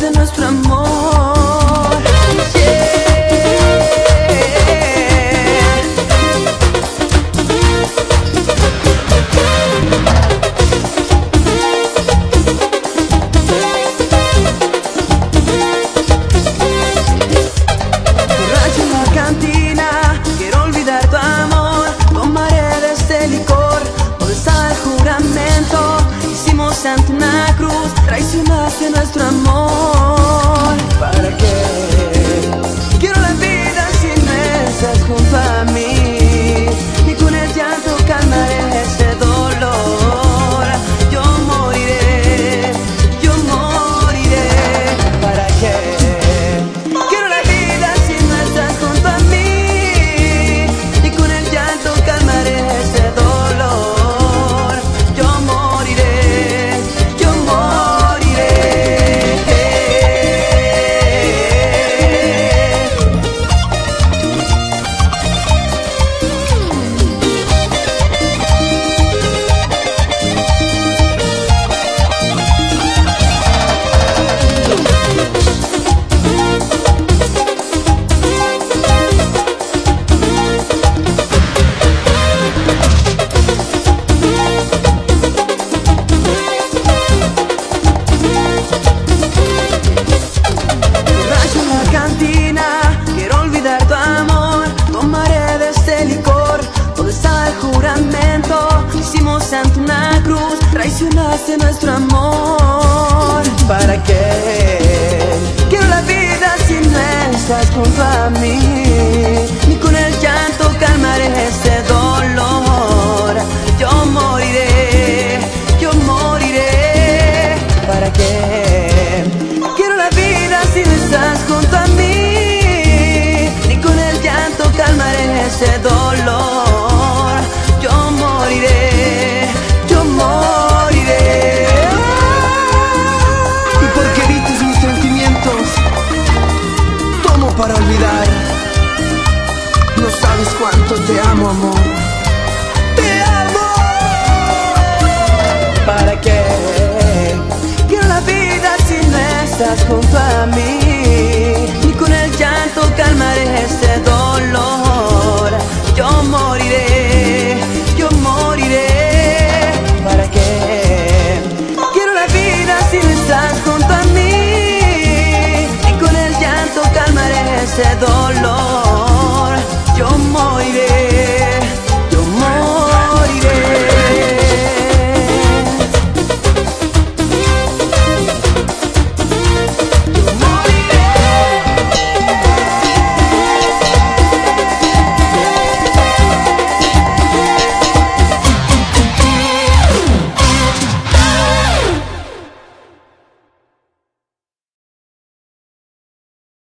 traicionaste nuestro amor. Borracho en la cantina, quiero olvidar tu amor. Tomaré de este licor, donde está el juramento. Hicimos ante una cruz, traicionaste nuestro amor. ¿Para qué? Quiero la vida si no estás junto a mí, y con el llanto calmaré ese dolor. Yo moriré, yo moriré. ¿Para qué? Quiero la vida si no estás junto a mí, y con el llanto calmaré ese dolor. Yo moriré, yo moriré. Borracho en la cantina, quiero olvidar tu amor. Tomaré de este licor, donde está el juramento. Hicimos ante una cruz, traicionaste nuestro amor. ¿Para qué? Quiero la vida si no estás junto a mí, ni con el llanto calmaré este dolor. Yo moriré, yo moriré. ¿Para qué? Quiero la vida si no estás junto a mí, ni con el llanto calmaré ese dolor. Yo moriré, yo moriré. Y porque evites mis sentimientos, tomo para olvidar. No sabes cuánto te amo, amor. ¡Te amo! ¿Para qué? Quiero la vida si no estás junto a mí, y con el llanto calmaré este dolor.